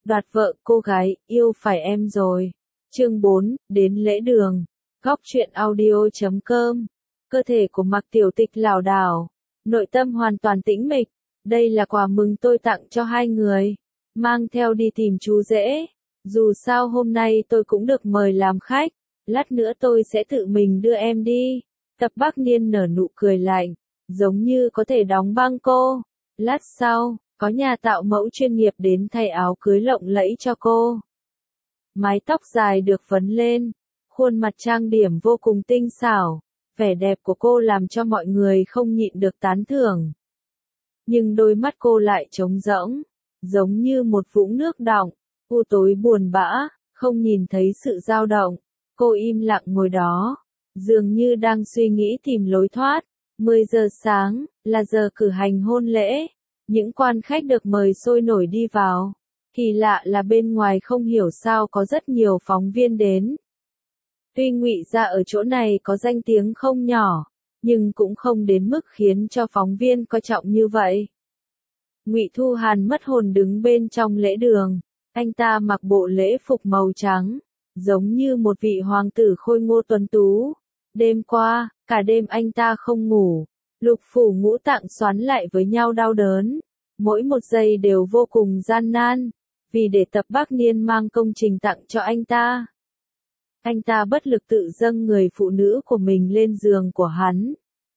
Đoạt vợ cô gái, yêu phải em rồi. Chương 4, đến lễ đường. Góc truyện audio.com. Cơ thể của Mạc Tiểu Tịch lảo đảo, nội tâm hoàn toàn tĩnh mịch. Đây là quà mừng tôi tặng cho hai người. Mang theo đi tìm chú rể. Dù sao hôm nay tôi cũng được mời làm khách. Lát nữa tôi sẽ tự mình đưa em đi. Tập Bác Niên nở nụ cười lạnh, giống như có thể đóng băng cô. Lát sau, có nhà tạo mẫu chuyên nghiệp đến thay áo cưới lộng lẫy cho cô. Mái tóc dài được phấn lên, khuôn mặt trang điểm vô cùng tinh xảo, vẻ đẹp của cô làm cho mọi người không nhịn được tán thưởng. Nhưng đôi mắt cô lại trống rỗng, giống như một vũng nước đọng, u tối buồn bã, không nhìn thấy sự dao động. Cô im lặng ngồi đó, dường như đang suy nghĩ tìm lối thoát. 10 giờ sáng, là giờ cử hành hôn lễ. Những quan khách được mời sôi nổi đi vào. Kỳ lạ là bên ngoài không hiểu sao có rất nhiều phóng viên đến. Tuy Ngụy gia ở chỗ này có danh tiếng không nhỏ, nhưng cũng không đến mức khiến cho phóng viên coi trọng như vậy. Ngụy Thu Hàn mất hồn đứng bên trong lễ đường. Anh ta mặc bộ lễ phục màu trắng, giống như một vị hoàng tử khôi ngô tuấn tú. Đêm qua, cả đêm anh ta không ngủ. Lục phủ ngũ tạng xoắn lại với nhau đau đớn. Mỗi một giây đều vô cùng gian nan. Vì để Tập Bác Niên mang công trình tặng cho anh ta. Anh ta bất lực tự dâng người phụ nữ của mình lên giường của hắn.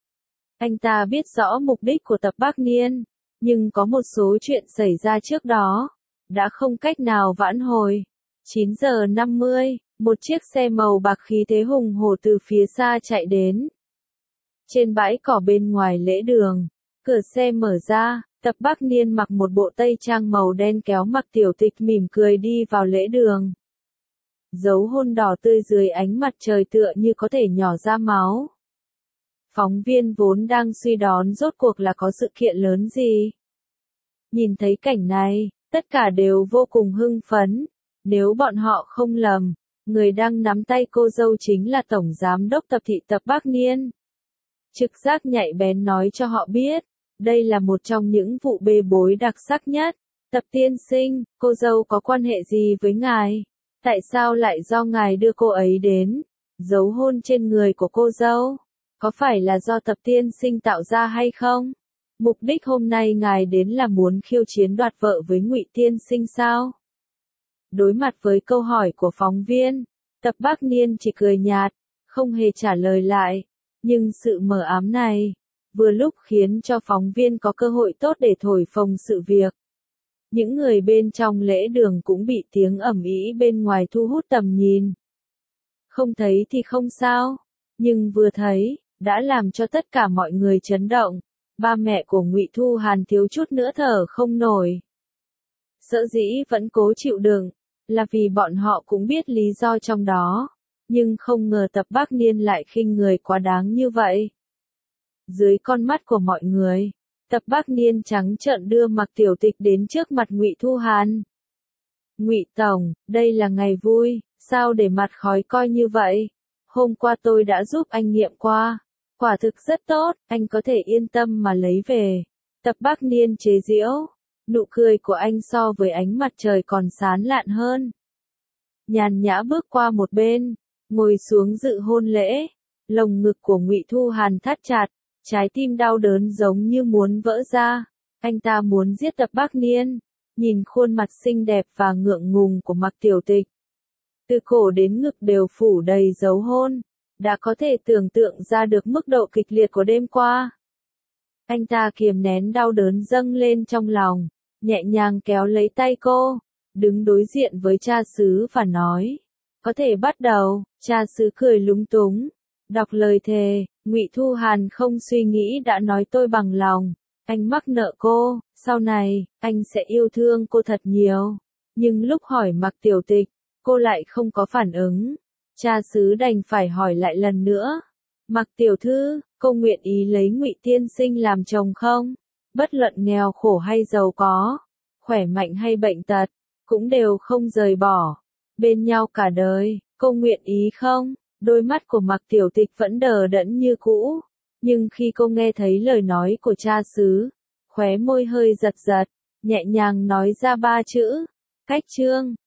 Anh ta biết rõ mục đích của Tập Bác Niên. Nhưng có một số chuyện xảy ra trước đó. Đã không cách nào vãn hồi. 9 giờ 50, một chiếc xe màu bạc khí thế hùng hổ từ phía xa chạy đến. Trên bãi cỏ bên ngoài lễ đường, cửa xe mở ra, Tập Bác Niên mặc một bộ tây trang màu đen kéo Mạc Tiểu Tịch mỉm cười đi vào lễ đường. Dấu hôn đỏ tươi dưới ánh mặt trời tựa như có thể nhỏ ra máu. Phóng viên vốn đang suy đoán rốt cuộc là có sự kiện lớn gì. Nhìn thấy cảnh này, tất cả đều vô cùng hưng phấn. Nếu bọn họ không lầm, người đang nắm tay cô dâu chính là Tổng Giám đốc Tập thị Tập Bác Niên. Trực giác nhạy bén nói cho họ biết, đây là một trong những vụ bê bối đặc sắc nhất. Tập tiên sinh, cô dâu có quan hệ gì với ngài? Tại sao lại do ngài đưa cô ấy đến? Dấu hôn trên người của cô dâu, có phải là do Tập tiên sinh tạo ra hay không? Mục đích hôm nay ngài đến là muốn khiêu chiến đoạt vợ với Ngụy tiên sinh sao? Đối mặt với câu hỏi của phóng viên, Tập Bác Niên chỉ cười nhạt, không hề trả lời lại. Nhưng sự mờ ám này, vừa lúc khiến cho phóng viên có cơ hội tốt để thổi phồng sự việc. Những người bên trong lễ đường cũng bị tiếng ầm ĩ bên ngoài thu hút tầm nhìn. Không thấy thì không sao, nhưng vừa thấy, đã làm cho tất cả mọi người chấn động. Ba mẹ của Ngụy Thu Hàn thiếu chút nữa thở không nổi. Sở dĩ vẫn cố chịu đựng, là vì bọn họ cũng biết lý do trong đó. Nhưng không ngờ Tập Bác Niên lại khinh người quá đáng như vậy. Dưới con mắt của mọi người, Tập Bác Niên trắng trợn đưa Mạc Tiểu Tịch đến trước mặt Ngụy Thu Hàn. Ngụy Tổng, đây là ngày vui, sao để mặt khói coi như vậy? Hôm qua tôi đã giúp anh nghiệm qua. Quả thực rất tốt, anh có thể yên tâm mà lấy về. Tập Bác Niên chế giễu. Nụ cười của anh so với ánh mặt trời còn sáng lạn hơn. Nhàn nhã bước qua một bên, ngồi xuống dự hôn lễ. Lồng ngực của Ngụy Thu Hàn thắt chặt, trái tim đau đớn giống như muốn vỡ ra. Anh ta muốn giết Tập Bác Niên. Nhìn khuôn mặt xinh đẹp và ngượng ngùng của Mạc Tiểu Tịch. Từ cổ đến ngực đều phủ đầy dấu hôn. Đã có thể tưởng tượng ra được mức độ kịch liệt của đêm qua. Anh ta kiềm nén đau đớn dâng lên trong lòng, nhẹ nhàng kéo lấy tay cô, đứng đối diện với cha xứ và nói, có thể bắt đầu. Cha xứ cười lúng túng, đọc lời thề. Ngụy Thu Hàn không suy nghĩ đã nói tôi bằng lòng, anh mắc nợ cô, sau này, anh sẽ yêu thương cô thật nhiều. Nhưng lúc hỏi Mạc Tiểu Tịch, cô lại không có phản ứng. Cha xứ đành phải hỏi lại lần nữa. Mạc tiểu thư, cô nguyện ý lấy Ngụy tiên sinh làm chồng không? Bất luận nghèo khổ hay giàu có, khỏe mạnh hay bệnh tật, cũng đều không rời bỏ. Bên nhau cả đời, cô nguyện ý không? Đôi mắt của Mạc Tiểu Tịch vẫn đờ đẫn như cũ. Nhưng khi cô nghe thấy lời nói của cha xứ, khóe môi hơi giật giật, nhẹ nhàng nói ra ba chữ. Cách chương